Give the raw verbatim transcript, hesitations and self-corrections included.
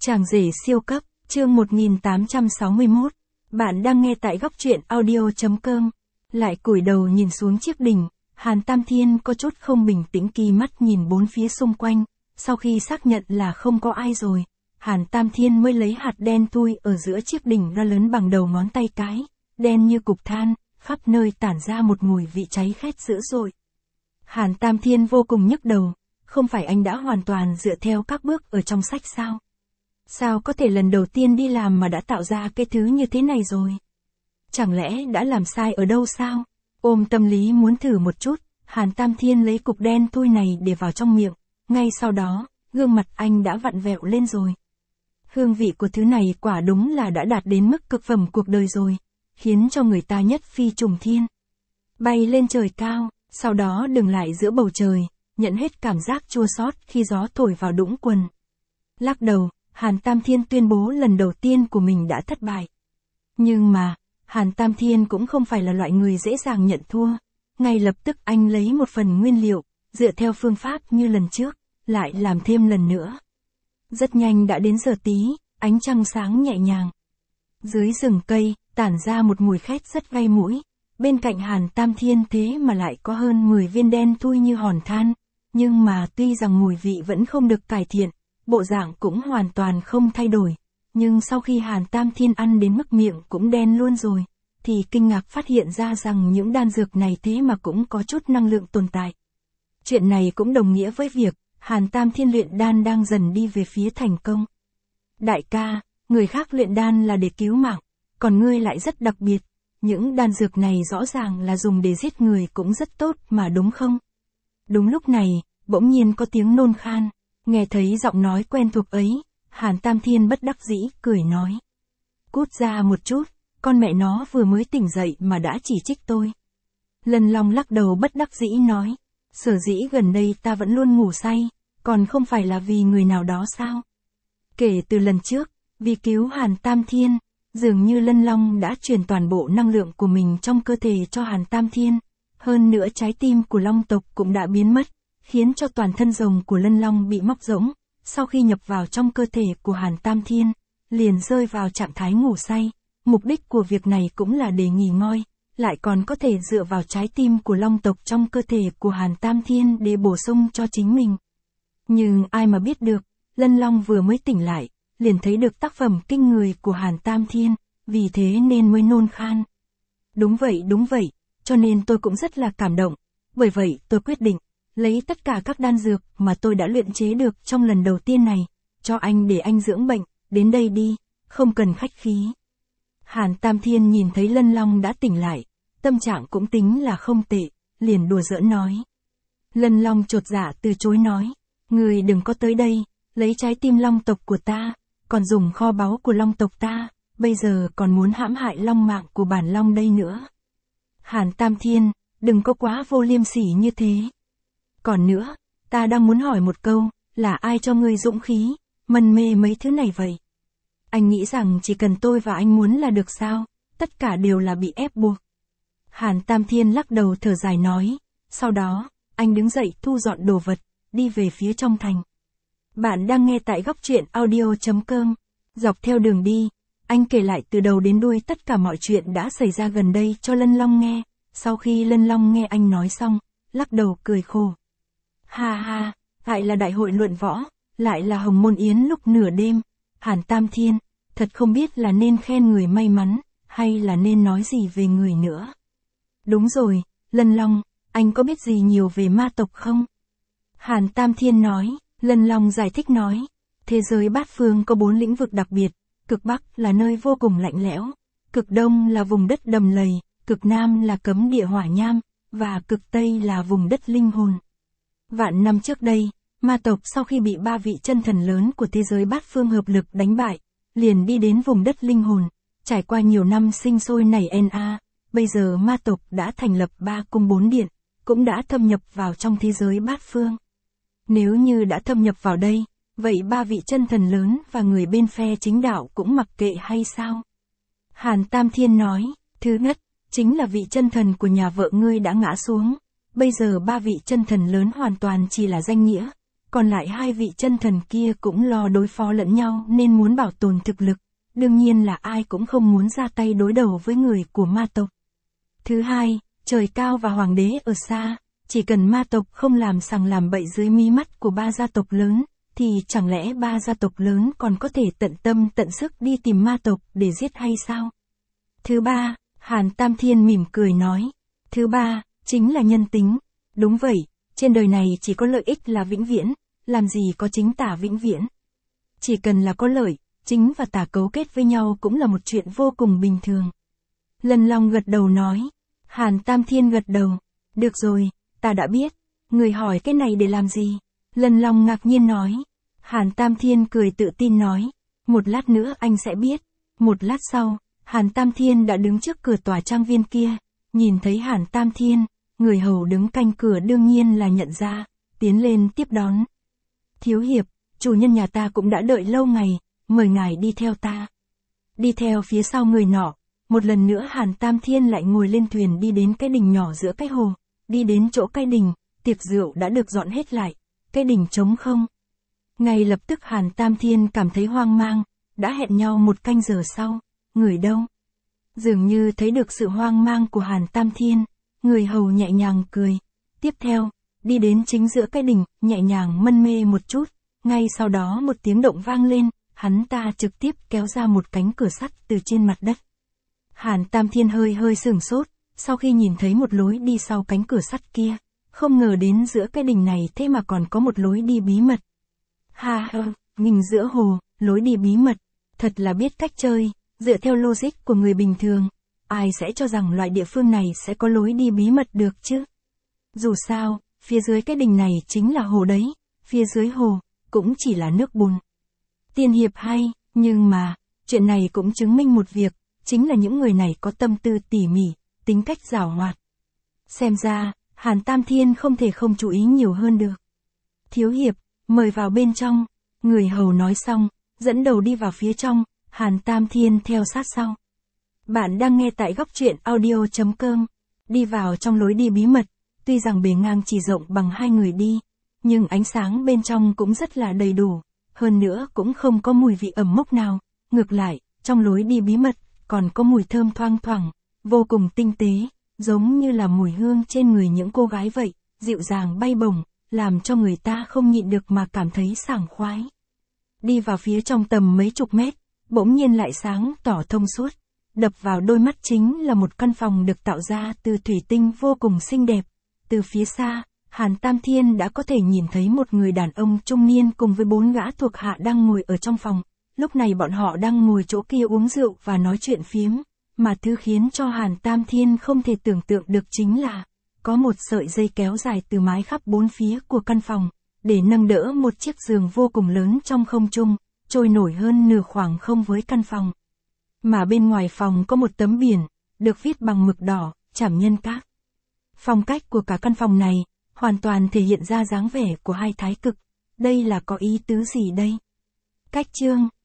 Chàng rể siêu cấp, chương một nghìn tám trăm sáu mươi mốt. Bạn đang nghe tại góc truyện audio chấm com. Lại cúi đầu nhìn xuống chiếc đỉnh, Hàn Tam Thiên có chút không bình tĩnh kỳ mắt nhìn bốn phía xung quanh. Sau khi xác nhận là không có ai rồi, Hàn Tam Thiên mới lấy hạt đen thui ở giữa chiếc đỉnh ra lớn bằng đầu ngón tay cái, đen như cục than, khắp nơi tản ra một mùi vị cháy khét dữ dội. Hàn Tam Thiên vô cùng nhức đầu, không phải anh đã hoàn toàn dựa theo các bước ở trong sách sao? Sao có thể lần đầu tiên đi làm mà đã tạo ra cái thứ như thế này rồi? Chẳng lẽ đã làm sai ở đâu sao? Ôm tâm lý muốn thử một chút, Hàn Tam Thiên lấy cục đen thui này để vào trong miệng, ngay sau đó, gương mặt anh đã vặn vẹo lên rồi. Hương vị của thứ này quả đúng là đã đạt đến mức cực phẩm cuộc đời rồi, khiến cho người ta nhất phi trùng thiên. Bay lên trời cao, sau đó dừng lại giữa bầu trời, nhận hết cảm giác chua xót khi gió thổi vào đũng quần. Lắc đầu, Hàn Tam Thiên tuyên bố lần đầu tiên của mình đã thất bại. Nhưng mà, Hàn Tam Thiên cũng không phải là loại người dễ dàng nhận thua. Ngay lập tức anh lấy một phần nguyên liệu, dựa theo phương pháp như lần trước, lại làm thêm lần nữa. Rất nhanh đã đến giờ tí, ánh trăng sáng nhẹ nhàng. Dưới rừng cây, tản ra một mùi khét rất gây mũi. Bên cạnh Hàn Tam Thiên thế mà lại có hơn mười viên đen thui như hòn than. Nhưng mà tuy rằng mùi vị vẫn không được cải thiện, bộ dạng cũng hoàn toàn không thay đổi. Nhưng sau khi Hàn Tam Thiên ăn đến mức miệng cũng đen luôn rồi, thì kinh ngạc phát hiện ra rằng những đan dược này thế mà cũng có chút năng lượng tồn tại. Chuyện này cũng đồng nghĩa với việc, Hàn Tam Thiên luyện đan đang dần đi về phía thành công. Đại ca, người khác luyện đan là để cứu mạng, còn ngươi lại rất đặc biệt. Những đan dược này rõ ràng là dùng để giết người cũng rất tốt mà đúng không? Đúng lúc này, bỗng nhiên có tiếng nôn khan. Nghe thấy giọng nói quen thuộc ấy, Hàn Tam Thiên bất đắc dĩ cười nói. Cút ra một chút, con mẹ nó vừa mới tỉnh dậy mà đã chỉ trích tôi. Lân Long lắc đầu bất đắc dĩ nói. Sở dĩ gần đây ta vẫn luôn ngủ say, còn không phải là vì người nào đó sao? Kể từ lần trước, vì cứu Hàn Tam Thiên, dường như Lân Long đã truyền toàn bộ năng lượng của mình trong cơ thể cho Hàn Tam Thiên. Hơn nữa trái tim của Long tộc cũng đã biến mất, khiến cho toàn thân rồng của Lân Long bị móc rỗng. Sau khi nhập vào trong cơ thể của Hàn Tam Thiên, liền rơi vào trạng thái ngủ say. Mục đích của việc này cũng là để nghỉ ngơi, lại còn có thể dựa vào trái tim của Long tộc trong cơ thể của Hàn Tam Thiên để bổ sung cho chính mình. Nhưng ai mà biết được, Lân Long vừa mới tỉnh lại, liền thấy được tác phẩm kinh người của Hàn Tam Thiên, vì thế nên mới nôn khan. Đúng vậy đúng vậy, cho nên tôi cũng rất là cảm động, bởi vậy tôi quyết định, lấy tất cả các đan dược mà tôi đã luyện chế được trong lần đầu tiên này, cho anh để anh dưỡng bệnh, đến đây đi, không cần khách khí. Hàn Tam Thiên nhìn thấy Lân Long đã tỉnh lại, tâm trạng cũng tính là không tệ, liền đùa giỡn nói. Lân Long chột dạ từ chối nói, người đừng có tới đây, lấy trái tim Long tộc của ta, còn dùng kho báu của Long tộc ta, bây giờ còn muốn hãm hại long mạng của bản Long đây nữa. Hàn Tam Thiên, đừng có quá vô liêm sỉ như thế. Còn nữa, ta đang muốn hỏi một câu, là ai cho ngươi dũng khí, mân mê mấy thứ này vậy? Anh nghĩ rằng chỉ cần tôi và anh muốn là được sao, tất cả đều là bị ép buộc. Hàn Tam Thiên lắc đầu thở dài nói, sau đó, anh đứng dậy thu dọn đồ vật, đi về phía trong thành. Bạn đang nghe tại góc truyện audio chấm com, dọc theo đường đi, anh kể lại từ đầu đến đuôi tất cả mọi chuyện đã xảy ra gần đây cho Lân Long nghe, sau khi Lân Long nghe anh nói xong, lắc đầu cười khổ. Ha ha, lại là đại hội luận võ, lại là hồng môn yến lúc nửa đêm, Hàn Tam Thiên, thật không biết là nên khen người may mắn, hay là nên nói gì về người nữa. Đúng rồi, Lân Long, anh có biết gì nhiều về ma tộc không? Hàn Tam Thiên nói, Lân Long giải thích nói, thế giới bát phương có bốn lĩnh vực đặc biệt, cực Bắc là nơi vô cùng lạnh lẽo, cực Đông là vùng đất đầm lầy, cực Nam là cấm địa hỏa nham, và cực Tây là vùng đất linh hồn. Vạn năm trước đây, ma tộc sau khi bị ba vị chân thần lớn của thế giới bát phương hợp lực đánh bại, liền đi đến vùng đất linh hồn, trải qua nhiều năm sinh sôi nảy na, bây giờ ma tộc đã thành lập ba cung bốn điện, cũng đã thâm nhập vào trong thế giới bát phương. Nếu như đã thâm nhập vào đây, vậy ba vị chân thần lớn và người bên phe chính đạo cũng mặc kệ hay sao? Hàn Tam Thiên nói, thứ nhất, chính là vị chân thần của nhà vợ ngươi đã ngã xuống, bây giờ ba vị chân thần lớn hoàn toàn chỉ là danh nghĩa, còn lại hai vị chân thần kia cũng lo đối phó lẫn nhau nên muốn bảo tồn thực lực, đương nhiên là ai cũng không muốn ra tay đối đầu với người của ma tộc. Thứ hai, trời cao và hoàng đế ở xa, chỉ cần ma tộc không làm sằng làm bậy dưới mí mắt của ba gia tộc lớn, thì chẳng lẽ ba gia tộc lớn còn có thể tận tâm tận sức đi tìm ma tộc để giết hay sao? Thứ ba, Hàn Tam Thiên mỉm cười nói. Thứ ba, chính là nhân tính. Đúng vậy, trên đời này chỉ có lợi ích là vĩnh viễn, làm gì có chính tả vĩnh viễn. Chỉ cần là có lợi, chính và tả cấu kết với nhau cũng là một chuyện vô cùng bình thường. Lân Long gật đầu nói. Hàn Tam Thiên gật đầu. Được rồi, ta đã biết. Người hỏi cái này để làm gì? Lân Long ngạc nhiên nói. Hàn Tam Thiên cười tự tin nói. Một lát nữa anh sẽ biết. Một lát sau, Hàn Tam Thiên đã đứng trước cửa tòa trang viên kia. Nhìn thấy Hàn Tam Thiên, người hầu đứng canh cửa đương nhiên là nhận ra, tiến lên tiếp đón. Thiếu hiệp, chủ nhân nhà ta cũng đã đợi lâu ngày, mời ngài đi theo ta. Đi theo phía sau người nọ, một lần nữa Hàn Tam Thiên lại ngồi lên thuyền đi đến cái đình nhỏ giữa cái hồ, đi đến chỗ cái đình, tiệc rượu đã được dọn hết lại, cái đình trống không. Ngay lập tức Hàn Tam Thiên cảm thấy hoang mang, đã hẹn nhau một canh giờ sau, người đâu? Dường như thấy được sự hoang mang của Hàn Tam Thiên, người hầu nhẹ nhàng cười. Tiếp theo, đi đến chính giữa cái đình, nhẹ nhàng mân mê một chút, ngay sau đó một tiếng động vang lên, hắn ta trực tiếp kéo ra một cánh cửa sắt từ trên mặt đất. Hàn Tam Thiên hơi hơi sửng sốt, sau khi nhìn thấy một lối đi sau cánh cửa sắt kia, không ngờ đến giữa cái đình này thế mà còn có một lối đi bí mật. Ha ha, nhìn giữa hồ, lối đi bí mật, thật là biết cách chơi, dựa theo logic của người bình thường, ai sẽ cho rằng loại địa phương này sẽ có lối đi bí mật được chứ? Dù sao, phía dưới cái đình này chính là hồ đấy, phía dưới hồ, cũng chỉ là nước bùn. Tiên hiệp hay, nhưng mà, chuyện này cũng chứng minh một việc, chính là những người này có tâm tư tỉ mỉ, tính cách giảo hoạt. Xem ra, Hàn Tam Thiên không thể không chú ý nhiều hơn được. Thiếu hiệp, mời vào bên trong, người hầu nói xong, dẫn đầu đi vào phía trong, Hàn Tam Thiên theo sát sau. Bạn đang nghe tại góc truyện audio chấm com. Đi vào trong lối đi bí mật, tuy rằng bề ngang chỉ rộng bằng hai người đi, nhưng ánh sáng bên trong cũng rất là đầy đủ, hơn nữa cũng không có mùi vị ẩm mốc nào, ngược lại, trong lối đi bí mật, còn có mùi thơm thoang thoảng, vô cùng tinh tế, giống như là mùi hương trên người những cô gái vậy, dịu dàng bay bổng, làm cho người ta không nhịn được mà cảm thấy sảng khoái. Đi vào phía trong tầm mấy chục mét, bỗng nhiên lại sáng tỏ thông suốt, đập vào đôi mắt chính là một căn phòng được tạo ra từ thủy tinh vô cùng xinh đẹp. Từ phía xa, Hàn Tam Thiên đã có thể nhìn thấy một người đàn ông trung niên cùng với bốn gã thuộc hạ đang ngồi ở trong phòng. Lúc này bọn họ đang ngồi chỗ kia uống rượu và nói chuyện phiếm, mà thứ khiến cho Hàn Tam Thiên không thể tưởng tượng được chính là, có một sợi dây kéo dài từ mái khắp bốn phía của căn phòng, để nâng đỡ một chiếc giường vô cùng lớn trong không trung, trôi nổi hơn nửa khoảng không với căn phòng. Mà bên ngoài phòng có một tấm biển, được viết bằng mực đỏ, Trảm Nhân Các. Phong cách của cả căn phòng này, hoàn toàn thể hiện ra dáng vẻ của hai thái cực. Đây là có ý tứ gì đây? Cách chương